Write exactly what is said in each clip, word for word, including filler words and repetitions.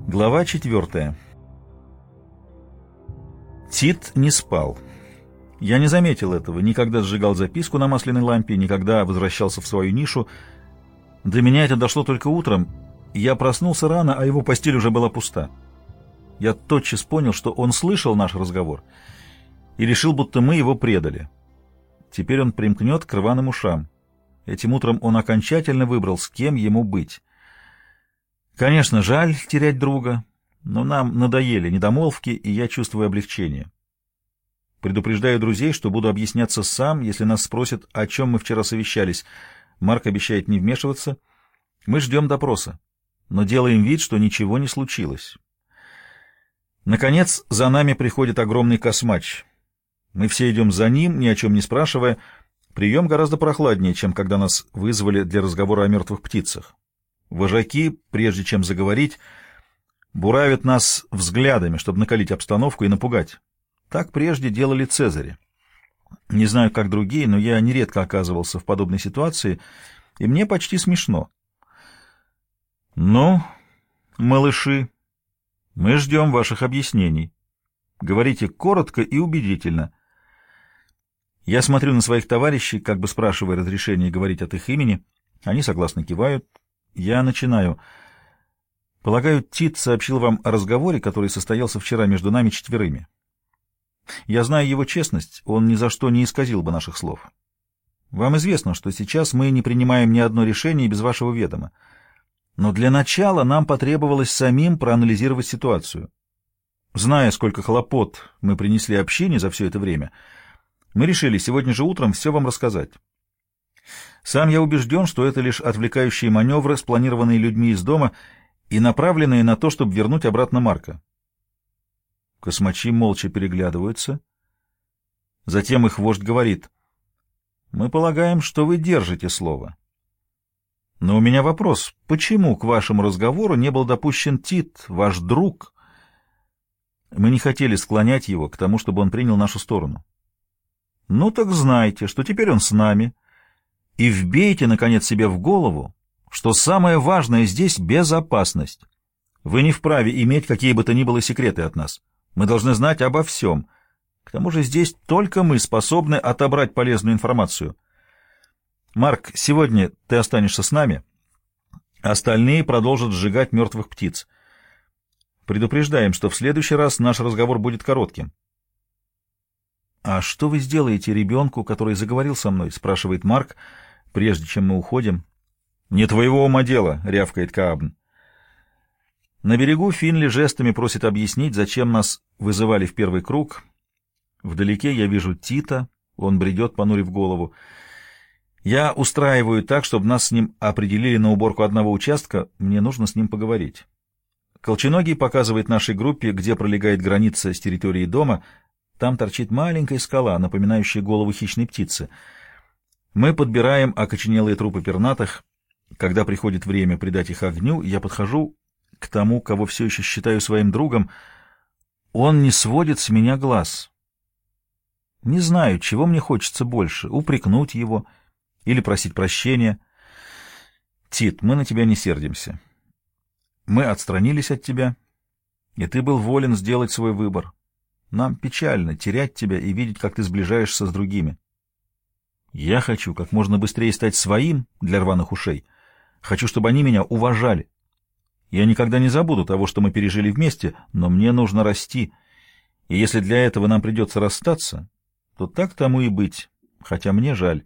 Глава четвертая. Тит не спал. Я не заметил этого, никогда сжигал записку на масляной лампе, никогда возвращался в свою нишу. До меня это дошло только утром. Я проснулся рано, а его постель уже была пуста. Я тотчас понял, что он слышал наш разговор и решил, будто мы его предали. Теперь он примкнет к рваным ушам. Этим утром он окончательно выбрал, с кем ему быть. Конечно, жаль терять друга, но нам надоели недомолвки, и я чувствую облегчение. Предупреждаю друзей, что буду объясняться сам, если нас спросят, о чем мы вчера совещались. Марк обещает не вмешиваться. Мы ждем допроса, но делаем вид, что ничего не случилось. Наконец, за нами приходит огромный космач. Мы все идем за ним, ни о чем не спрашивая. Прием гораздо прохладнее, чем когда нас вызвали для разговора о мертвых птицах. Вожаки, прежде чем заговорить, буравят нас взглядами, чтобы накалить обстановку и напугать. Так прежде делали цезари. Не знаю, как другие, но я нередко оказывался в подобной ситуации, и мне почти смешно. Ну, малыши, мы ждем ваших объяснений. Говорите коротко и убедительно. Я смотрю на своих товарищей, как бы спрашивая разрешения говорить от их имени. Они согласно кивают. Я начинаю. Полагаю, Тит сообщил вам о разговоре, который состоялся вчера между нами четверыми. Я знаю его честность, он ни за что не исказил бы наших слов. Вам известно, что сейчас мы не принимаем ни одно решение без вашего ведома. Но для начала нам потребовалось самим проанализировать ситуацию. Зная, сколько хлопот мы принесли общине за все это время, мы решили сегодня же утром все вам рассказать. Сам я убежден, что это лишь отвлекающие маневры, спланированные людьми из дома и направленные на то, чтобы вернуть обратно Марка. Космачи молча переглядываются. Затем их вождь говорит: «Мы полагаем, что вы держите слово. Но у меня вопрос, почему к вашему разговору не был допущен Тит, ваш друг?» Мы не хотели склонять его к тому, чтобы он принял нашу сторону. «Ну так знайте, что теперь он с нами, и вбейте, наконец, себе в голову, что самое важное здесь — безопасность. Вы не вправе иметь какие бы то ни было секреты от нас. Мы должны знать обо всем. К тому же здесь только мы способны отобрать полезную информацию. Марк, сегодня ты останешься с нами, остальные продолжат сжигать мертвых птиц. Предупреждаем, что в следующий раз наш разговор будет коротким». «А что вы сделаете ребенку, который заговорил со мной?» — спрашивает Марк, прежде чем мы уходим. «Не твоего ума дело», — рявкает Каабн. На берегу Финли жестами просит объяснить, зачем нас вызывали в первый круг. Вдалеке я вижу Тита, он бредет, понурив голову. Я устраиваю так, чтобы нас с ним определили на уборку одного участка, мне нужно с ним поговорить. Колченогий показывает нашей группе, где пролегает граница с территорией дома. Там торчит маленькая скала, напоминающая голову хищной птицы. Мы подбираем окоченелые трупы пернатых. Когда приходит время придать их огню, я подхожу к тому, кого все еще считаю своим другом. Он не сводит с меня глаз. Не знаю, чего мне хочется больше — упрекнуть его или просить прощения. Тит, мы на тебя не сердимся. Мы отстранились от тебя, и ты был волен сделать свой выбор. Нам печально терять тебя и видеть, как ты сближаешься с другими. Я хочу как можно быстрее стать своим для рваных ушей. Хочу, чтобы они меня уважали. Я никогда не забуду того, что мы пережили вместе, но мне нужно расти. И если для этого нам придется расстаться, то так тому и быть, хотя мне жаль».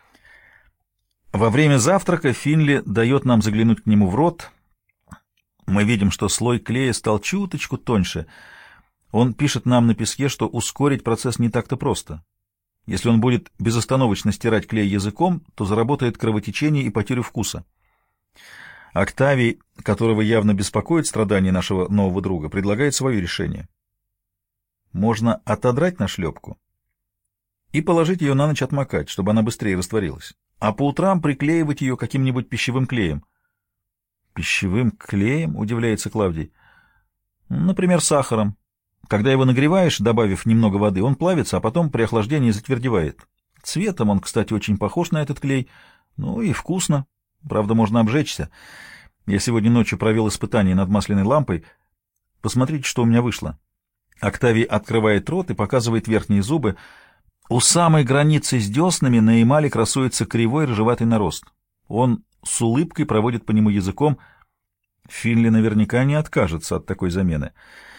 Во время завтрака Финли дает нам заглянуть к нему в рот. Мы видим, что слой клея стал чуточку тоньше. Он пишет нам на песке, что ускорить процесс не так-то просто. Если он будет безостановочно стирать клей языком, то заработает кровотечение и потерю вкуса. Октавий, которого явно беспокоит страдания нашего нового друга, предлагает свое решение. Можно отодрать нашлепку и положить ее на ночь отмокать, чтобы она быстрее растворилась, а по утрам приклеивать ее каким-нибудь пищевым клеем. «Пищевым клеем?» — удивляется Клавдий. «Например, сахаром. Когда его нагреваешь, добавив немного воды, он плавится, а потом при охлаждении затвердевает. Цветом он, кстати, очень похож на этот клей. Ну и вкусно. Правда, можно обжечься. Я сегодня ночью провел испытание над масляной лампой. Посмотрите, что у меня вышло. Октавий открывает рот и показывает верхние зубы. У самой границы с деснами на эмали красуется кривой рыжеватый нарост. Он с улыбкой проводит по нему языком. Финли наверняка не откажется от такой замены.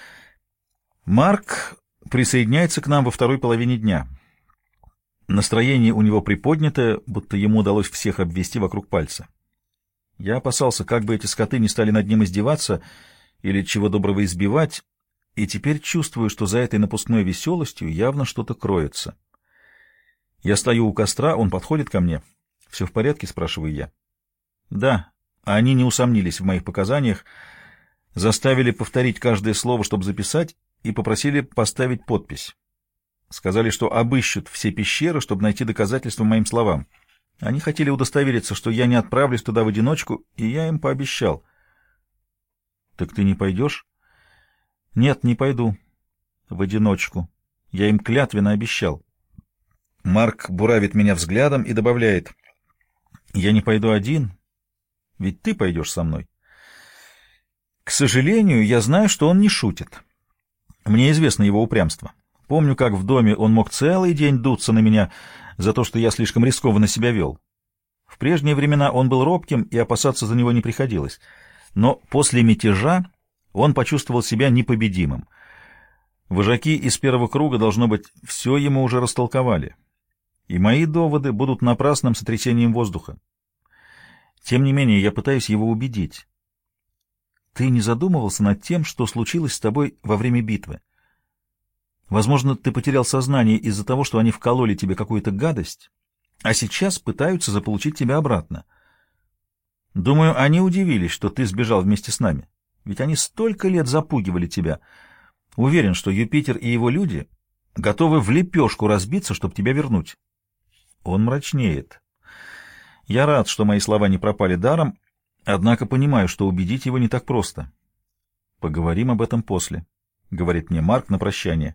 Марк присоединяется к нам во второй половине дня. Настроение у него приподнятое, будто ему удалось всех обвести вокруг пальца. Я опасался, как бы эти скоты не стали над ним издеваться или чего доброго избивать, и теперь чувствую, что за этой напускной веселостью явно что-то кроется. Я стою у костра, он подходит ко мне. «Все в порядке?» — спрашиваю я. «Да». Они не усомнились в моих показаниях, заставили повторить каждое слово, чтобы записать, и попросили поставить подпись. Сказали, что обыщут все пещеры, чтобы найти доказательства моим словам. Они хотели удостовериться, что я не отправлюсь туда в одиночку, и я им пообещал. «Так ты не пойдешь?» «Нет, не пойду. В одиночку. Я им клятвенно обещал». Марк буравит меня взглядом и добавляет: «Я не пойду один, ведь ты пойдешь со мной». К сожалению, я знаю, что он не шутит. Мне известно его упрямство. Помню, как в доме он мог целый день дуться на меня за то, что я слишком рискованно себя вел. В прежние времена он был робким, и опасаться за него не приходилось. Но после мятежа он почувствовал себя непобедимым. Вожаки из первого круга, должно быть, все ему уже растолковали. И мои доводы будут напрасным сотрясением воздуха. Тем не менее, я пытаюсь его убедить. Ты не задумывался над тем, что случилось с тобой во время битвы? Возможно, ты потерял сознание из-за того, что они вкололи тебе какую-то гадость, а сейчас пытаются заполучить тебя обратно. Думаю, они удивились, что ты сбежал вместе с нами, ведь они столько лет запугивали тебя. Уверен, что Юпитер и его люди готовы в лепешку разбиться, чтобы тебя вернуть. Он мрачнеет. Я рад, что мои слова не пропали даром, однако понимаю, что убедить его не так просто. Поговорим об этом после, — говорит мне Марк на прощание.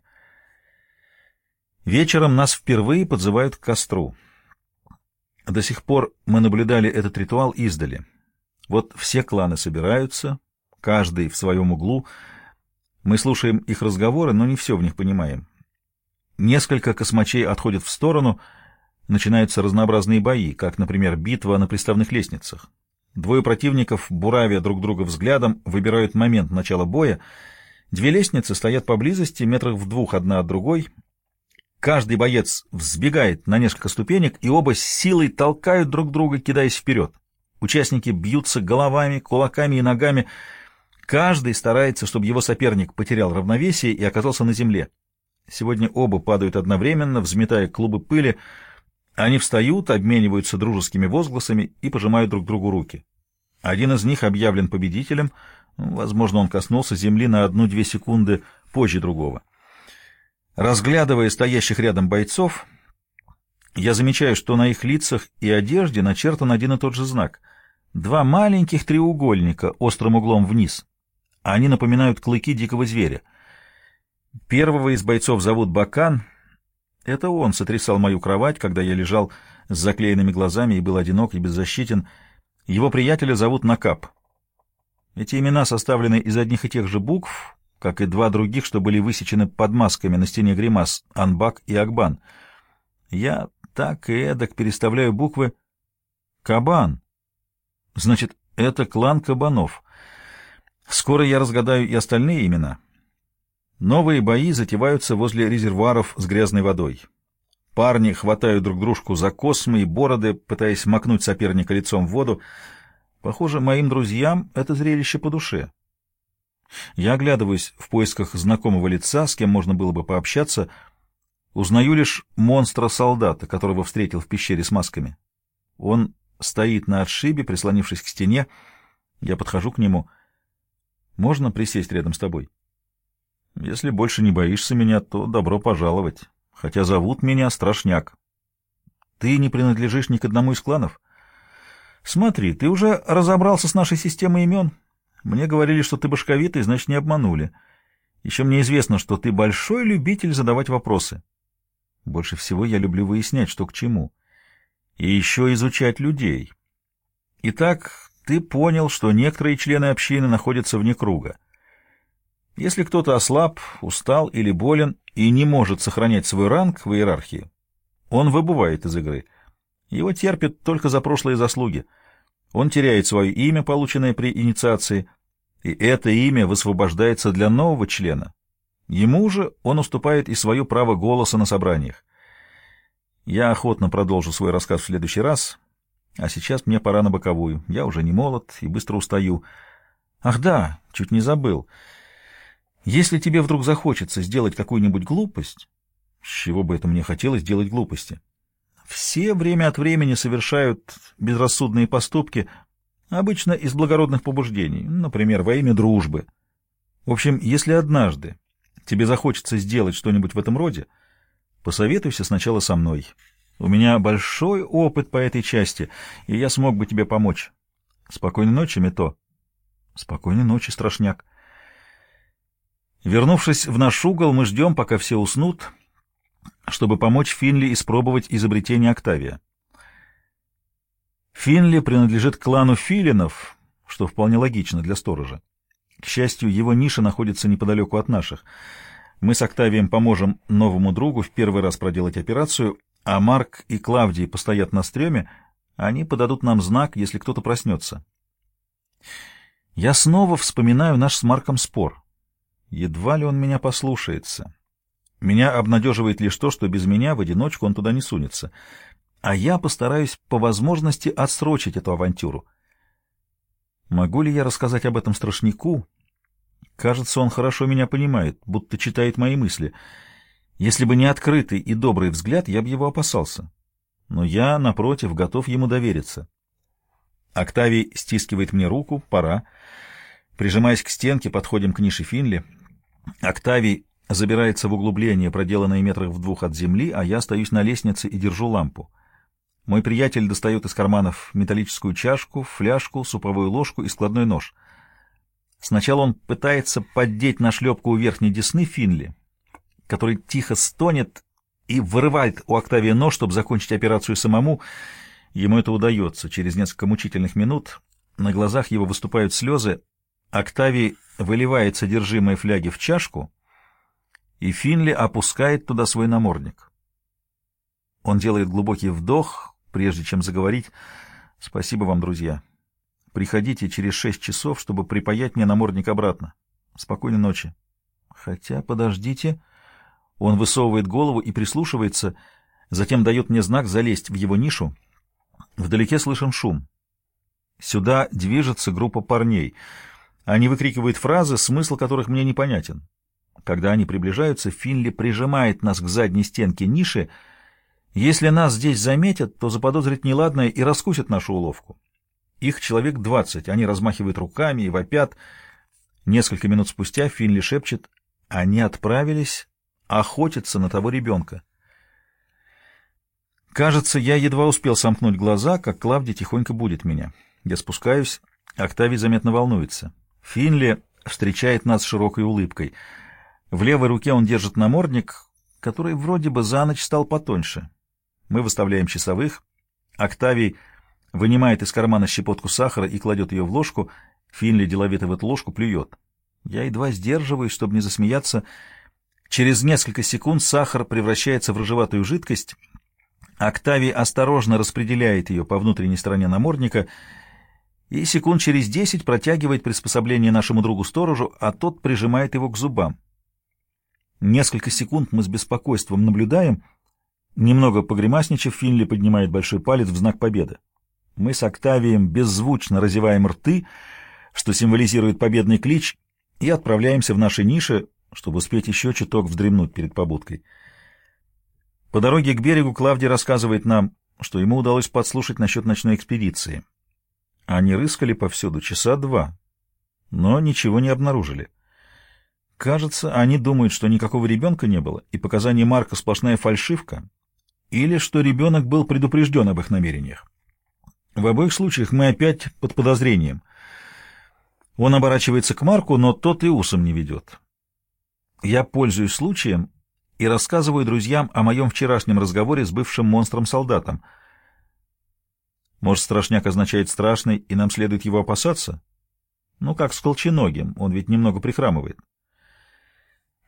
Вечером нас впервые подзывают к костру. До сих пор мы наблюдали этот ритуал издали. Вот все кланы собираются, каждый в своем углу. Мы слушаем их разговоры, но не все в них понимаем. Несколько космачей отходят в сторону, начинаются разнообразные бои, как, например, битва на приставных лестницах. Двое противников, буравя друг друга взглядом, выбирают момент начала боя. Две лестницы стоят поблизости, метрах в двух одна от другой. Каждый боец взбегает на несколько ступенек, и оба с силой толкают друг друга, кидаясь вперед. Участники бьются головами, кулаками и ногами. Каждый старается, чтобы его соперник потерял равновесие и оказался на земле. Сегодня оба падают одновременно, взметая клубы пыли. Они встают, обмениваются дружескими возгласами и пожимают друг другу руки. Один из них объявлен победителем. Возможно, он коснулся земли на одну-две секунды позже другого. Разглядывая стоящих рядом бойцов, я замечаю, что на их лицах и одежде начертан один и тот же знак. Два маленьких треугольника острым углом вниз. Они напоминают клыки дикого зверя. Первого из бойцов зовут Бакан. Это он сотрясал мою кровать, когда я лежал с заклеенными глазами и был одинок и беззащитен. Его приятеля зовут Накап. Эти имена составлены из одних и тех же букв, как и два других, что были высечены под масками на стене гримас — Анбак и Акбан. Я так и эдак переставляю буквы. Кабан. Значит, это клан кабанов. Скоро я разгадаю и остальные имена. Новые бои затеваются возле резервуаров с грязной водой. Парни хватают друг дружку за космы и бороды, пытаясь макнуть соперника лицом в воду. Похоже, моим друзьям это зрелище по душе. Я оглядываюсь в поисках знакомого лица, с кем можно было бы пообщаться. Узнаю лишь монстра-солдата, которого встретил в пещере с масками. Он стоит на отшибе, прислонившись к стене. Я подхожу к нему. «Можно присесть рядом с тобой?» «Если больше не боишься меня, то добро пожаловать. Хотя зовут меня Страшняк». «Ты не принадлежишь ни к одному из кланов?» «Смотри, ты уже разобрался с нашей системой имен. Мне говорили, что ты башковитый, значит, не обманули. Еще мне известно, что ты большой любитель задавать вопросы. Больше всего я люблю выяснять, что к чему. И еще изучать людей. Итак, ты понял, что некоторые члены общины находятся вне круга. Если кто-то ослаб, устал или болен и не может сохранять свой ранг в иерархии, он выбывает из игры. Его терпят только за прошлые заслуги. Он теряет свое имя, полученное при инициации, и это имя высвобождается для нового члена. Ему же он уступает и свое право голоса на собраниях. Я охотно продолжу свой рассказ в следующий раз, а сейчас мне пора на боковую. Я уже не молод и быстро устаю. Ах да, чуть не забыл. Если тебе вдруг захочется сделать какую-нибудь глупость, с чего бы это мне хотелось делать глупости? Все время от времени совершают безрассудные поступки, обычно из благородных побуждений, например, во имя дружбы. В общем, если однажды тебе захочется сделать что-нибудь в этом роде, посоветуйся сначала со мной. У меня большой опыт по этой части, и я смог бы тебе помочь. Спокойной ночи, Мито. Спокойной ночи, Страшняк. Вернувшись в наш угол, мы ждем, пока все уснут, чтобы помочь Финли испробовать изобретение Октавия. Финли принадлежит к клану филинов, что вполне логично для сторожа. К счастью, его ниша находится неподалеку от наших. Мы с Октавием поможем новому другу в первый раз проделать операцию, а Марк и Клавдий постоят на стреме, они подадут нам знак, если кто-то проснется. Я снова вспоминаю наш с Марком спор. Едва ли он меня послушается. Меня обнадеживает лишь то, что без меня в одиночку он туда не сунется. А я постараюсь по возможности отсрочить эту авантюру. Могу ли я рассказать об этом Страшнику? Кажется, он хорошо меня понимает, будто читает мои мысли. Если бы не открытый и добрый взгляд, я бы его опасался. Но я, напротив, готов ему довериться. Октавий стискивает мне руку. Пора. Прижимаясь к стенке, подходим к нише Финли. Октавий забирается в углубление, проделанное метрах в двух от земли, а я остаюсь на лестнице и держу лампу. Мой приятель достает из карманов металлическую чашку, фляжку, суповую ложку и складной нож. Сначала он пытается поддеть на шлепку у верхней десны Финли, который тихо стонет и вырывает у Октавия нож, чтобы закончить операцию самому. Ему это удается. Через несколько мучительных минут на глазах его выступают слезы. Октавий выливает содержимое фляги в чашку, и Финли опускает туда свой намордник. Он делает глубокий вдох, прежде чем заговорить. «Спасибо вам, друзья. Приходите через шесть часов, чтобы припаять мне намордник обратно. Спокойной ночи». Хотя, подождите. Он высовывает голову и прислушивается, затем дает мне знак залезть в его нишу. Вдалеке слышен шум. Сюда движется группа парней. Они выкрикивают фразы, смысл которых мне непонятен. Когда они приближаются, Финли прижимает нас к задней стенке ниши. Если нас здесь заметят, то заподозрят неладное и раскусят нашу уловку. Их человек двадцать, они размахивают руками и вопят. Несколько минут спустя Финли шепчет: они отправились охотиться на того ребенка. Кажется, я едва успел сомкнуть глаза, как Клавдий тихонько будит меня. Я спускаюсь, Октавий заметно волнуется. Финли встречает нас широкой улыбкой. В левой руке он держит намордник, который вроде бы за ночь стал потоньше. Мы выставляем часовых. Октавий вынимает из кармана щепотку сахара и кладет ее в ложку. Финли деловито в эту ложку плюет. Я едва сдерживаюсь, чтобы не засмеяться. Через несколько секунд сахар превращается в рыжеватую жидкость. Октавий осторожно распределяет ее по внутренней стороне намордника и секунд через десять протягивает приспособление нашему другу-сторожу, а тот прижимает его к зубам. Несколько секунд мы с беспокойством наблюдаем. Немного погремасничав, Финли поднимает большой палец в знак победы. Мы с Октавием беззвучно разеваем рты, что символизирует победный клич, и отправляемся в наши ниши, чтобы успеть еще чуток вздремнуть перед побудкой. По дороге к берегу Клавдий рассказывает нам, что ему удалось подслушать насчет ночной экспедиции. Они рыскали повсюду часа два, но ничего не обнаружили. Кажется, они думают, что никакого ребенка не было, и показания Марка сплошная фальшивка, или что ребенок был предупрежден об их намерениях. В обоих случаях мы опять под подозрением. Он оборачивается к Марку, но тот и усом не ведет. Я пользуюсь случаем и рассказываю друзьям о моем вчерашнем разговоре с бывшим монстром-солдатом. Может, Страшняк означает «страшный», и нам следует его опасаться? Ну, как с Колченогим, он ведь немного прихрамывает.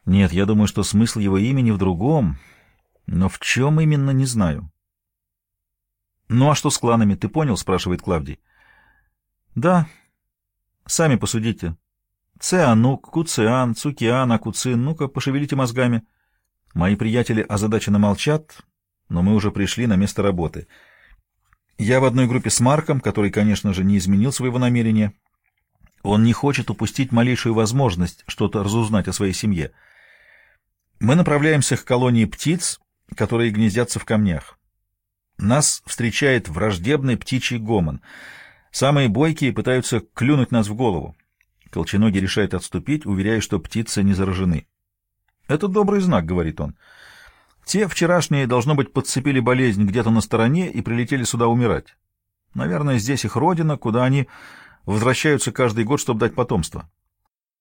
Нет, я думаю, что смысл его имени в другом, но в чем именно, не знаю. «Ну а что с кланами, ты понял?» — спрашивает Клавдий. «Да. Сами посудите. Цианук, Куциан, Цукиан, Акуцин. Ну-ка, пошевелите мозгами». Мои приятели озадаченно молчат, но мы уже пришли на место работы. Я в одной группе с Марком, который, конечно же, не изменил своего намерения. Он не хочет упустить малейшую возможность что-то разузнать о своей семье. Мы направляемся к колонии птиц, которые гнездятся в камнях. Нас встречает враждебный птичий гомон. Самые бойкие пытаются клюнуть нас в голову. Колченогий решает отступить, уверяя, что птицы не заражены. «Это добрый знак», — говорит он. «Те вчерашние, должно быть, подцепили болезнь где-то на стороне и прилетели сюда умирать. Наверное, здесь их родина, куда они возвращаются каждый год, чтобы дать потомство».